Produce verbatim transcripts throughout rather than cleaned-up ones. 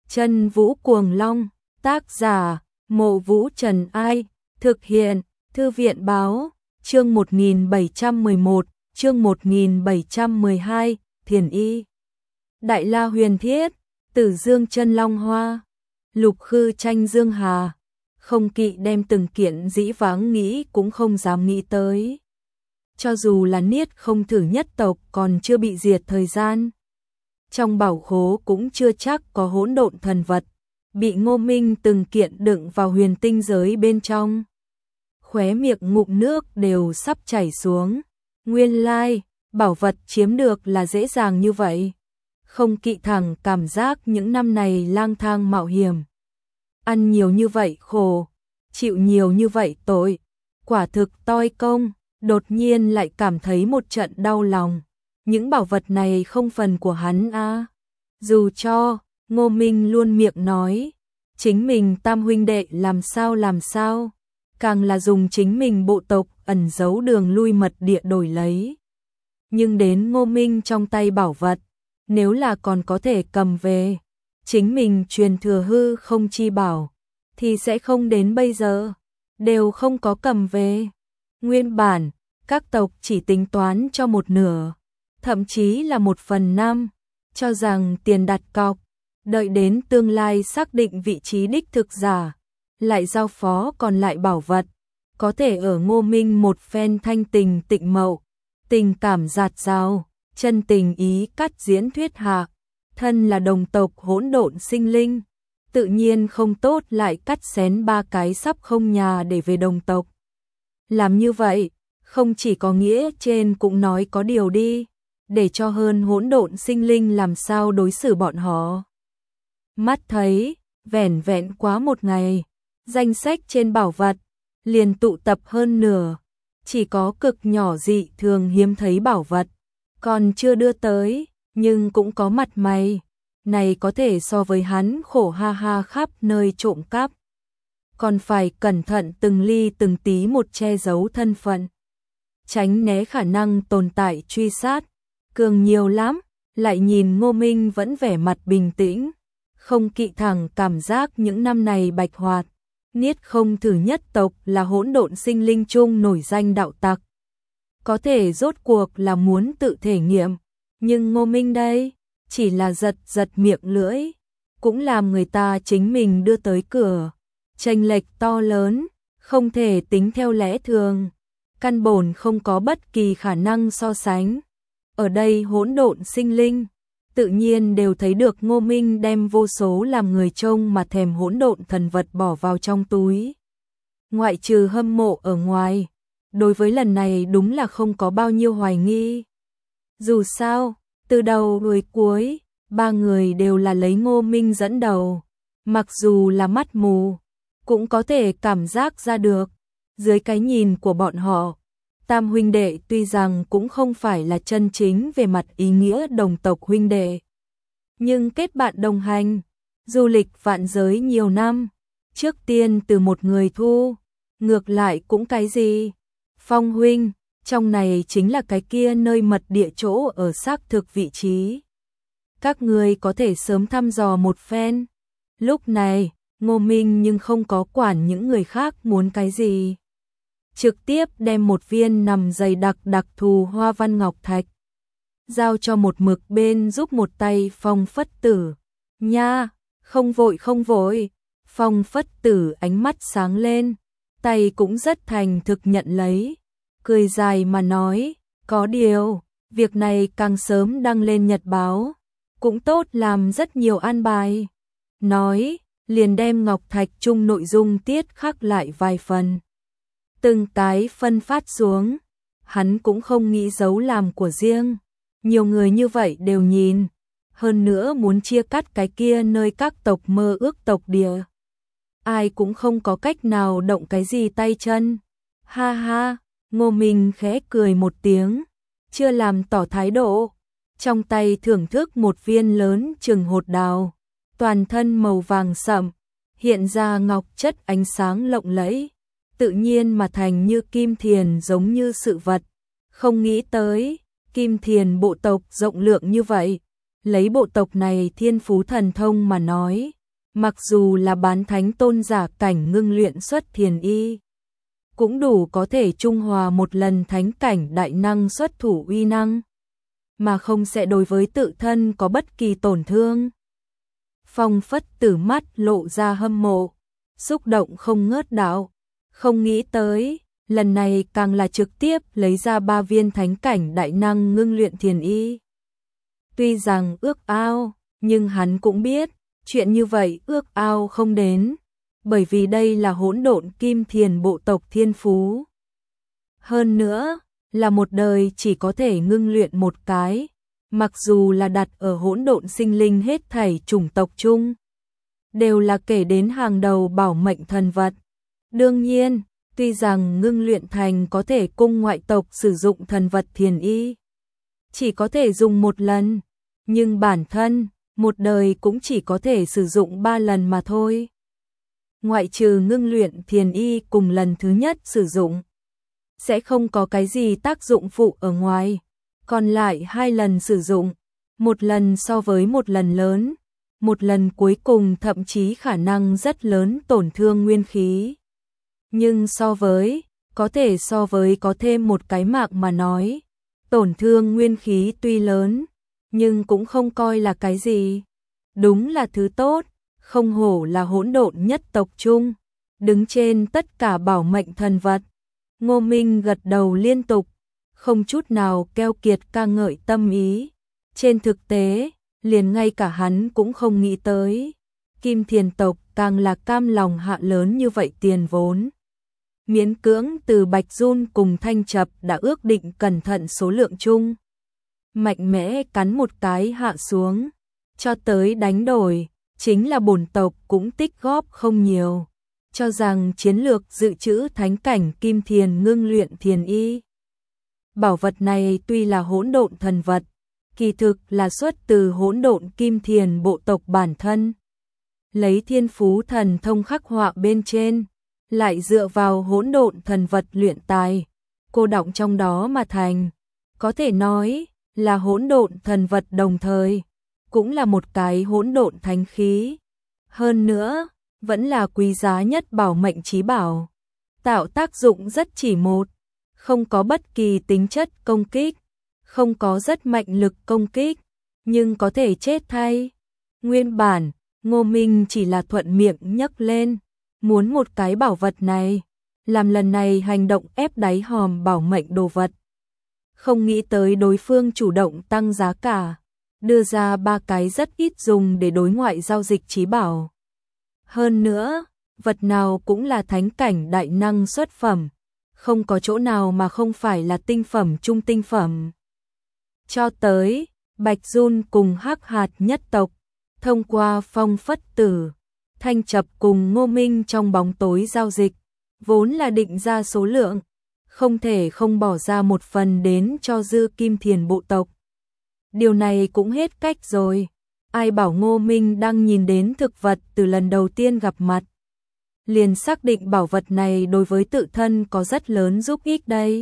Chân Vũ Cuồng Long, tác giả, Mộ Vũ Trần Ai, thực hiện, Thư viện Báo, chương một nghìn bảy trăm mười một, chương một nghìn bảy trăm mười hai, Thiền Y. Đại La Huyền Thiết, Tử Dương Chân Long Hoa, Lục Khư Tranh Dương Hà, không kỵ đem từng kiện dĩ vãng nghĩ cũng không dám nghĩ tới. Cho dù là Niết Không Thử nhất tộc còn chưa bị diệt thời gian, trong bảo khố cũng chưa chắc có hỗn độn thần vật, bị Ngô Minh từng kiện đựng vào huyền tinh giới bên trong. Khóe miệng ngụm nước đều sắp chảy xuống, nguyên lai, bảo vật chiếm được là dễ dàng như vậy. Không kỵ thẳng cảm giác những năm này lang thang mạo hiểm, ăn nhiều như vậy khổ, chịu nhiều như vậy tội, quả thực toi công, đột nhiên lại cảm thấy một trận đau lòng. Những bảo vật này không phần của hắn à. Dù cho, Ngô Minh luôn miệng nói, chính mình tam huynh đệ làm sao làm sao, càng là dùng chính mình bộ tộc ẩn giấu đường lui mật địa đổi lấy. Nhưng đến Ngô Minh trong tay bảo vật, nếu là còn có thể cầm về, chính mình truyền thừa hư không chi bảo, thì sẽ không đến bây giờ, đều không có cầm về. Nguyên bản, các tộc chỉ tính toán cho một nửa, thậm chí là một phần năm, cho rằng tiền đặt cọc, đợi đến tương lai xác định vị trí đích thực giả, lại giao phó còn lại bảo vật, có thể ở Ngô Minh một phen thanh tình tịnh mậu, tình cảm dạt dào, chân tình ý cắt diễn thuyết hạ, thân là đồng tộc hỗn độn sinh linh, tự nhiên không tốt lại cắt xén ba cái sắp không nhà để về đồng tộc. Làm như vậy, không chỉ có nghĩa trên cũng nói có điều đi, để cho hơn hỗn độn sinh linh làm sao đối xử bọn họ. Mắt thấy, vẻn vẹn quá một ngày, danh sách trên bảo vật, liền tụ tập hơn nửa, chỉ có cực nhỏ dị thường hiếm thấy bảo vật, còn chưa đưa tới, nhưng cũng có mặt mày, này có thể so với hắn khổ ha ha khắp nơi trộm cắp. Còn phải cẩn thận từng ly từng tí một che giấu thân phận, tránh né khả năng tồn tại truy sát, cường nhiều lắm, lại nhìn Ngô Minh vẫn vẻ mặt bình tĩnh, không kỵ thẳng cảm giác những năm này bạch hoạt, Niết Không Thử nhất tộc là hỗn độn sinh linh chung nổi danh đạo tặc. Có thể rốt cuộc là muốn tự thể nghiệm, nhưng Ngô Minh đây, chỉ là giật giật miệng lưỡi, cũng làm người ta chính mình đưa tới cửa, chênh lệch to lớn, không thể tính theo lẽ thường, căn bổn không có bất kỳ khả năng so sánh. Ở đây hỗn độn sinh linh, tự nhiên đều thấy được Ngô Minh đem vô số làm người trông mà thèm hỗn độn thần vật bỏ vào trong túi. Ngoại trừ hâm mộ ở ngoài, đối với lần này đúng là không có bao nhiêu hoài nghi. Dù sao, từ đầu đến cuối, ba người đều là lấy Ngô Minh dẫn đầu, mặc dù là mắt mù, cũng có thể cảm giác ra được, dưới cái nhìn của bọn họ, tam huynh đệ tuy rằng cũng không phải là chân chính về mặt ý nghĩa đồng tộc huynh đệ, nhưng kết bạn đồng hành, du lịch vạn giới nhiều năm, trước tiên từ một người thu, ngược lại cũng cái gì? Phong huynh, trong này chính là cái kia nơi mật địa chỗ ở xác thực vị trí. Các người có thể sớm thăm dò một phen. Lúc này, Ngô Minh nhưng không có quản những người khác muốn cái gì. Trực tiếp đem một viên nằm dày đặc đặc thù hoa văn ngọc thạch, giao cho một mực bên giúp một tay Phong Phất Tử. Nha, không vội không vội, Phong Phất Tử ánh mắt sáng lên, tay cũng rất thành thực nhận lấy, cười dài mà nói, có điều, việc này càng sớm đăng lên nhật báo, cũng tốt làm rất nhiều an bài. Nói, liền đem ngọc thạch chung nội dung tiết khắc lại vài phần. Từng cái phân phát xuống, hắn cũng không nghĩ giấu làm của riêng, nhiều người như vậy đều nhìn, hơn nữa muốn chia cắt cái kia nơi các tộc mơ ước tộc địa. Ai cũng không có cách nào động cái gì tay chân. Ha ha, Ngô Minh khẽ cười một tiếng, chưa làm tỏ thái độ, trong tay thưởng thức một viên lớn chừng hột đào, toàn thân màu vàng sậm, hiện ra ngọc chất ánh sáng lộng lẫy, tự nhiên mà thành như kim thiền giống như sự vật. Không nghĩ tới, kim thiền bộ tộc rộng lượng như vậy, lấy bộ tộc này thiên phú thần thông mà nói, mặc dù là bán thánh tôn giả cảnh ngưng luyện xuất thiền y, cũng đủ có thể trung hòa một lần thánh cảnh đại năng xuất thủ uy năng, mà không sẽ đối với tự thân có bất kỳ tổn thương. Phong Phất Tử mắt lộ ra hâm mộ, xúc động không ngớt đạo, không nghĩ tới, lần này càng là trực tiếp lấy ra ba viên thánh cảnh đại năng ngưng luyện thiền y. Tuy rằng ước ao, nhưng hắn cũng biết, chuyện như vậy ước ao không đến, bởi vì đây là hỗn độn kim thiền bộ tộc thiên phú. Hơn nữa, là một đời chỉ có thể ngưng luyện một cái, mặc dù là đặt ở hỗn độn sinh linh hết thảy chủng tộc chung, đều là kể đến hàng đầu bảo mệnh thần vật. Đương nhiên, tuy rằng ngưng luyện thành có thể cung ngoại tộc sử dụng thần vật thiền y, chỉ có thể dùng một lần, nhưng bản thân, một đời cũng chỉ có thể sử dụng ba lần mà thôi. Ngoại trừ ngưng luyện thiền y cùng lần thứ nhất sử dụng, sẽ không có cái gì tác dụng phụ ở ngoài, còn lại hai lần sử dụng, một lần so với một lần lớn, một lần cuối cùng thậm chí khả năng rất lớn tổn thương nguyên khí. Nhưng so với, có thể so với có thêm một cái mạng mà nói, tổn thương nguyên khí tuy lớn, nhưng cũng không coi là cái gì. Đúng là thứ tốt, không hổ là hỗn độn nhất tộc chung, đứng trên tất cả bảo mệnh thần vật. Ngô Minh gật đầu liên tục, không chút nào keo kiệt ca ngợi tâm ý. Trên thực tế, liền ngay cả hắn cũng không nghĩ tới, Kim Thiền tộc càng là cam lòng hạ lớn như vậy tiền vốn. Miễn cưỡng từ Bạch Giun cùng Thanh Chập đã ước định cẩn thận số lượng chung. Mạnh mẽ cắn một cái hạ xuống, cho tới đánh đổi, chính là bổn tộc cũng tích góp không nhiều, cho rằng chiến lược dự trữ thánh cảnh kim thiền ngưng luyện thiền y. Bảo vật này tuy là hỗn độn thần vật, kỳ thực là xuất từ hỗn độn kim thiền bộ tộc bản thân. Lấy thiên phú thần thông khắc họa bên trên, lại dựa vào hỗn độn thần vật luyện tài, cô đọng trong đó mà thành, có thể nói là hỗn độn thần vật đồng thời, cũng là một cái hỗn độn thánh khí. Hơn nữa, vẫn là quý giá nhất bảo mệnh chí bảo, tạo tác dụng rất chỉ một, không có bất kỳ tính chất công kích, không có rất mạnh lực công kích, nhưng có thể chết thay. Nguyên bản, Ngô Minh chỉ là thuận miệng nhắc lên, muốn một cái bảo vật này, làm lần này hành động ép đáy hòm bảo mệnh đồ vật. Không nghĩ tới đối phương chủ động tăng giá cả, đưa ra ba cái rất ít dùng để đối ngoại giao dịch chí bảo. Hơn nữa, vật nào cũng là thánh cảnh đại năng xuất phẩm, không có chỗ nào mà không phải là tinh phẩm trung tinh phẩm. Cho tới, Bạch Giun cùng Hắc Hạt nhất tộc, thông qua Phong Phất Tử, Thanh Chập cùng Ngô Minh trong bóng tối giao dịch, vốn là định ra số lượng, không thể không bỏ ra một phần đến cho dư kim thiền bộ tộc. Điều này cũng hết cách rồi, ai bảo Ngô Minh đang nhìn đến thực vật từ lần đầu tiên gặp mặt, liền xác định bảo vật này đối với tự thân có rất lớn giúp ích đây.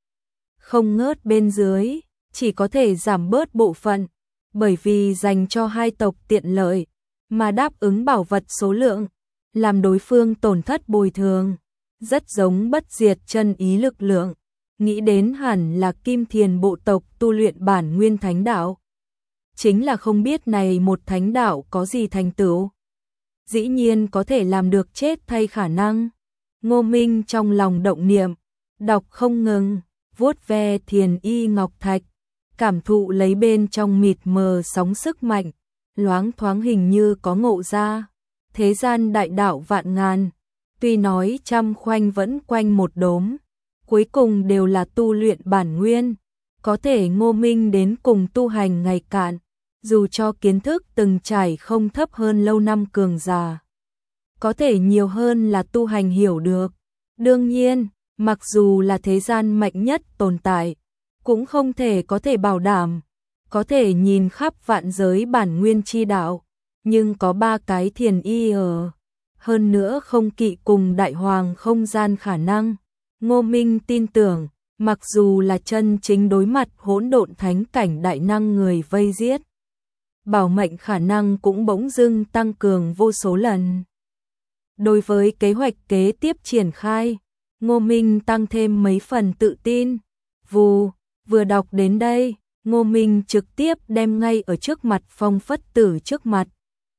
Không ngớt bên dưới, chỉ có thể giảm bớt bộ phận, bởi vì dành cho hai tộc tiện lợi, mà đáp ứng bảo vật số lượng, làm đối phương tổn thất bồi thường, rất giống bất diệt chân ý lực lượng, nghĩ đến hẳn là kim thiền bộ tộc tu luyện bản nguyên thánh đạo. Chính là không biết này một thánh đạo có gì thành tựu. Dĩ nhiên có thể làm được chết thay khả năng. Ngô Minh trong lòng động niệm, đọc không ngừng, vuốt ve thiền y ngọc thạch, cảm thụ lấy bên trong mịt mờ sóng sức mạnh, loáng thoáng hình như có ngộ ra. Thế gian đại đạo vạn ngàn, tuy nói trăm khoanh vẫn quanh một đốm, cuối cùng đều là tu luyện bản nguyên, có thể Ngô Minh đến cùng tu hành ngày cạn, dù cho kiến thức từng trải không thấp hơn lâu năm cường già, có thể nhiều hơn là tu hành hiểu được. Đương nhiên, mặc dù là thế gian mạnh nhất tồn tại, cũng không thể có thể bảo đảm, có thể nhìn khắp vạn giới bản nguyên chi đạo, nhưng có ba cái thiền y ở, hơn nữa không kỵ cùng đại hoàng không gian khả năng. Ngô Minh tin tưởng, mặc dù là chân chính đối mặt hỗn độn thánh cảnh đại năng người vây giết, bảo mệnh khả năng cũng bỗng dưng tăng cường vô số lần. Đối với kế hoạch kế tiếp triển khai, Ngô Minh tăng thêm mấy phần tự tin. Vù, vừa đọc đến đây, Ngô Minh trực tiếp đem ngay ở trước mặt Phong Phất Tử trước mặt.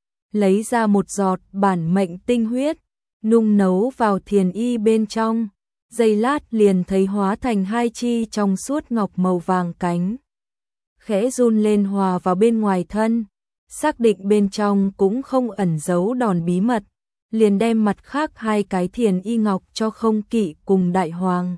Lấy ra một giọt bản mệnh tinh huyết, nung nấu vào thiền y bên trong. Giây lát liền thấy hóa thành hai chi trong suốt ngọc màu vàng cánh. Khẽ run lên hòa vào bên ngoài thân, xác định bên trong cũng không ẩn giấu đòn bí mật. Liền đem mặt khác hai cái thiền y ngọc cho Không Kỵ cùng Đại Hoàng.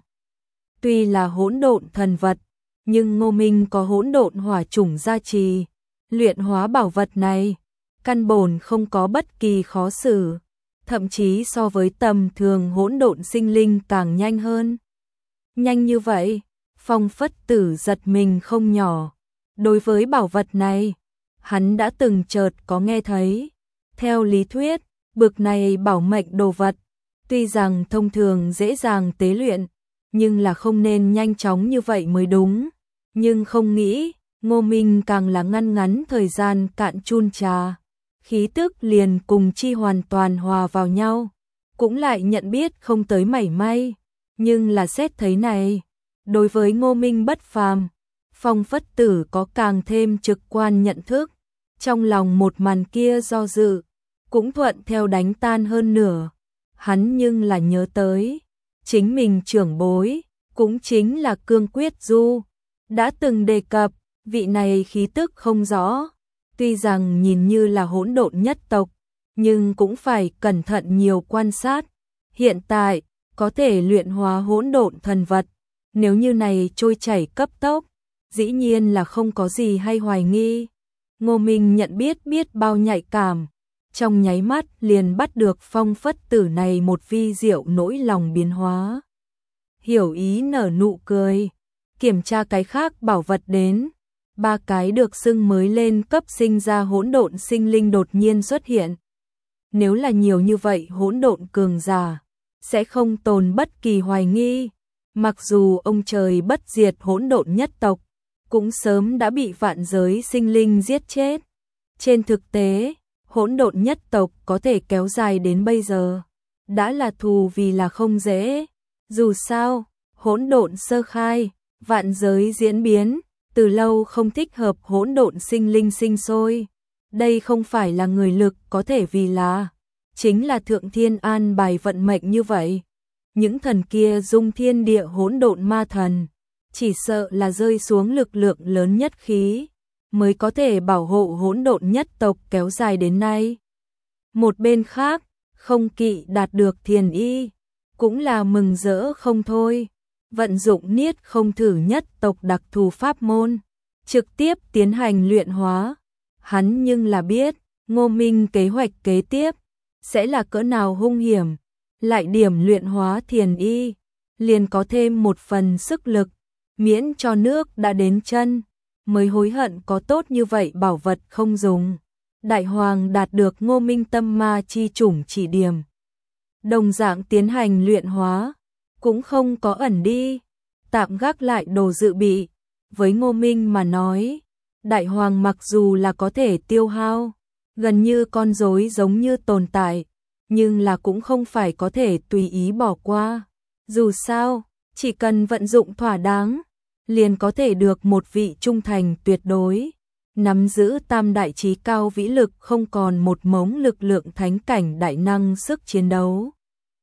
Tuy là hỗn độn thần vật, nhưng Ngô Minh có hỗn độn hỏa chủng gia trì, luyện hóa bảo vật này, căn bổn không có bất kỳ khó xử, thậm chí so với tầm thường hỗn độn sinh linh càng nhanh hơn. Nhanh như vậy, Phong Phất Tử giật mình không nhỏ. Đối với bảo vật này, hắn đã từng chợt có nghe thấy. Theo lý thuyết, bực này bảo mệnh đồ vật, tuy rằng thông thường dễ dàng tế luyện, nhưng là không nên nhanh chóng như vậy mới đúng. Nhưng không nghĩ, Ngô Minh càng là ngăn ngắn thời gian cạn chun trà, khí tức liền cùng chi hoàn toàn hòa vào nhau, cũng lại nhận biết không tới mảy may. Nhưng là xét thấy này, đối với Ngô Minh bất phàm, Phong Phất Tử có càng thêm trực quan nhận thức, trong lòng một màn kia do dự, cũng thuận theo đánh tan hơn nửa. Hắn nhưng là nhớ tới, chính mình trưởng bối, cũng chính là Cương Quyết Du, đã từng đề cập, vị này khí tức không rõ, tuy rằng nhìn như là hỗn độn nhất tộc, nhưng cũng phải cẩn thận nhiều quan sát. Hiện tại, có thể luyện hóa hỗn độn thần vật, nếu như này trôi chảy cấp tốc, dĩ nhiên là không có gì hay hoài nghi. Ngô Minh nhận biết biết bao nhạy cảm, trong nháy mắt liền bắt được Phong Phất Tử này một vi diệu nỗi lòng biến hóa. Hiểu ý nở nụ cười, kiểm tra cái khác bảo vật đến, ba cái được xưng mới lên cấp sinh ra hỗn độn sinh linh đột nhiên xuất hiện. Nếu là nhiều như vậy hỗn độn cường giả, sẽ không tồn bất kỳ hoài nghi, mặc dù ông trời bất diệt hỗn độn nhất tộc, cũng sớm đã bị vạn giới sinh linh giết chết. Trên thực tế, hỗn độn nhất tộc có thể kéo dài đến bây giờ, đã là thù vì là không dễ. Dù sao, hỗn độn sơ khai, vạn giới diễn biến, từ lâu không thích hợp hỗn độn sinh linh sinh sôi. Đây không phải là người lực có thể vì là, chính là thượng thiên an bài vận mệnh như vậy. Những thần kia dung thiên địa hỗn độn ma thần, chỉ sợ là rơi xuống lực lượng lớn nhất khí, mới có thể bảo hộ hỗn độn nhất tộc kéo dài đến nay. Một bên khác, Không Kỵ đạt được thiền y, cũng là mừng rỡ không thôi, vận dụng niết không thử nhất tộc đặc thù pháp môn, trực tiếp tiến hành luyện hóa. Hắn nhưng là biết, Ngô Minh kế hoạch kế tiếp, sẽ là cỡ nào hung hiểm, lại điểm luyện hóa thiền y, liền có thêm một phần sức lực, miễn cho nước đã đến chân, mới hối hận có tốt như vậy bảo vật không dùng. Đại Hoàng đạt được Ngô Minh tâm ma chi chủng chỉ điểm, đồng dạng tiến hành luyện hóa, cũng không có ẩn đi, tạm gác lại đồ dự bị. Với Ngô Minh mà nói, Đại Hoàng mặc dù là có thể tiêu hao, gần như con rối giống như tồn tại, nhưng là cũng không phải có thể tùy ý bỏ qua. Dù sao, chỉ cần vận dụng thỏa đáng, liền có thể được một vị trung thành tuyệt đối, nắm giữ tam đại trí cao vĩ lực, không còn một mống lực lượng thánh cảnh đại năng sức chiến đấu.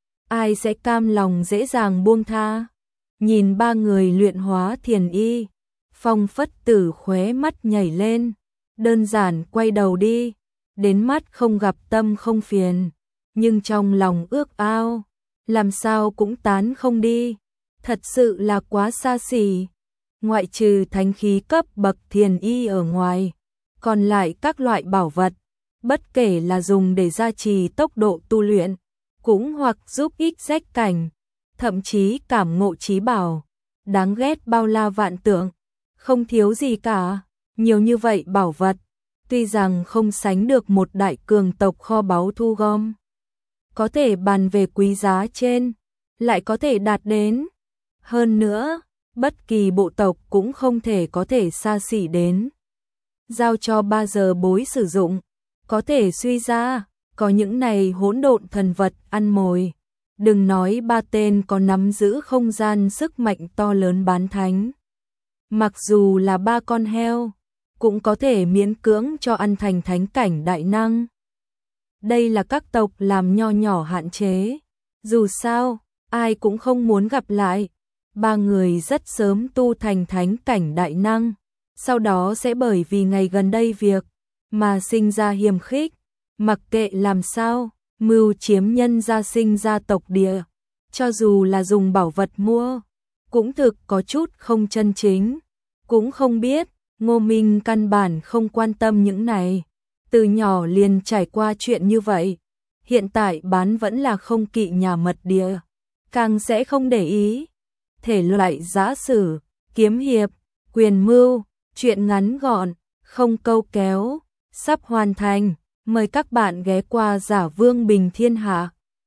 Ai sẽ cam lòng dễ dàng buông tha? Nhìn ba người luyện hóa thiền y, Phong Phất Tử khóe mắt nhảy lên, đơn giản quay đầu đi, đến mắt không gặp tâm không phiền, nhưng trong lòng ước ao, làm sao cũng tán không đi, thật sự là quá xa xỉ. Ngoại trừ thánh khí cấp bậc thiền y ở ngoài, còn lại các loại bảo vật, bất kể là dùng để gia trì tốc độ tu luyện, cũng hoặc giúp ích rách cảnh, thậm chí cảm ngộ trí bảo, đáng ghét bao la vạn tượng, không thiếu gì cả. Nhiều như vậy bảo vật, tuy rằng không sánh được một đại cường tộc kho báu thu gom, có thể bàn về quý giá trên, lại có thể đạt đến. Hơn nữa, bất kỳ bộ tộc cũng không thể có thể xa xỉ đến. giao cho ba giờ bối sử dụng. Có thể suy ra, có những này hỗn độn thần vật ăn mồi. Đừng nói ba tên có nắm giữ không gian sức mạnh to lớn bán thánh. Mặc dù là ba con heo, cũng có thể miễn cưỡng cho ăn thành thánh cảnh đại năng. Đây là các tộc làm nho nhỏ hạn chế. Dù sao, ai cũng không muốn gặp lại. Ba người rất sớm tu thành thánh cảnh đại năng, sau đó sẽ bởi vì ngày gần đây việc mà sinh ra hiềm khích. Mặc kệ làm sao, mưu chiếm nhân gia sinh gia tộc địa, cho dù là dùng bảo vật mua, cũng thực có chút không chân chính. Cũng không biết, Ngô Minh căn bản không quan tâm những này. Từ nhỏ liền trải qua chuyện như vậy. Hiện tại bán vẫn là không kỵ nhà mật địa, càng sẽ không để ý. Thể loại giã sử, kiếm hiệp, quyền mưu, chuyện ngắn gọn, không câu kéo, sắp hoàn thành. Mời các bạn ghé qua Giả Vương Bình Thiên Hạ.